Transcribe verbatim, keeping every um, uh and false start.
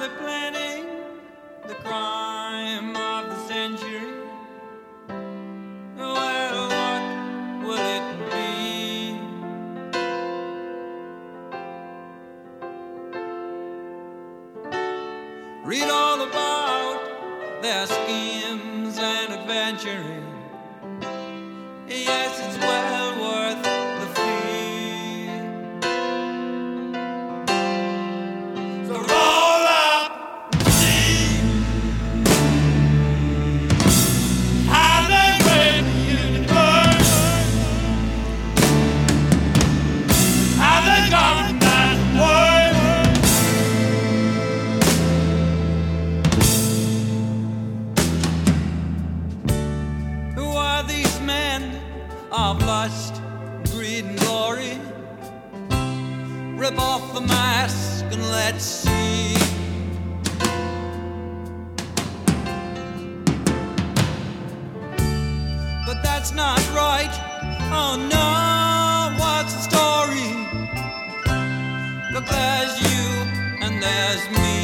they planning the crime of the century? Well, what will it be? Read all about their schemes and adventuring. Yes, it's well worth the fee. So roll up, see how they break the universe, how they govern that world. Who are these men of lust, greed and glory? Rip off the mask and let's see. But that's not right. Oh no, what's the story? Look, there's you and there's me.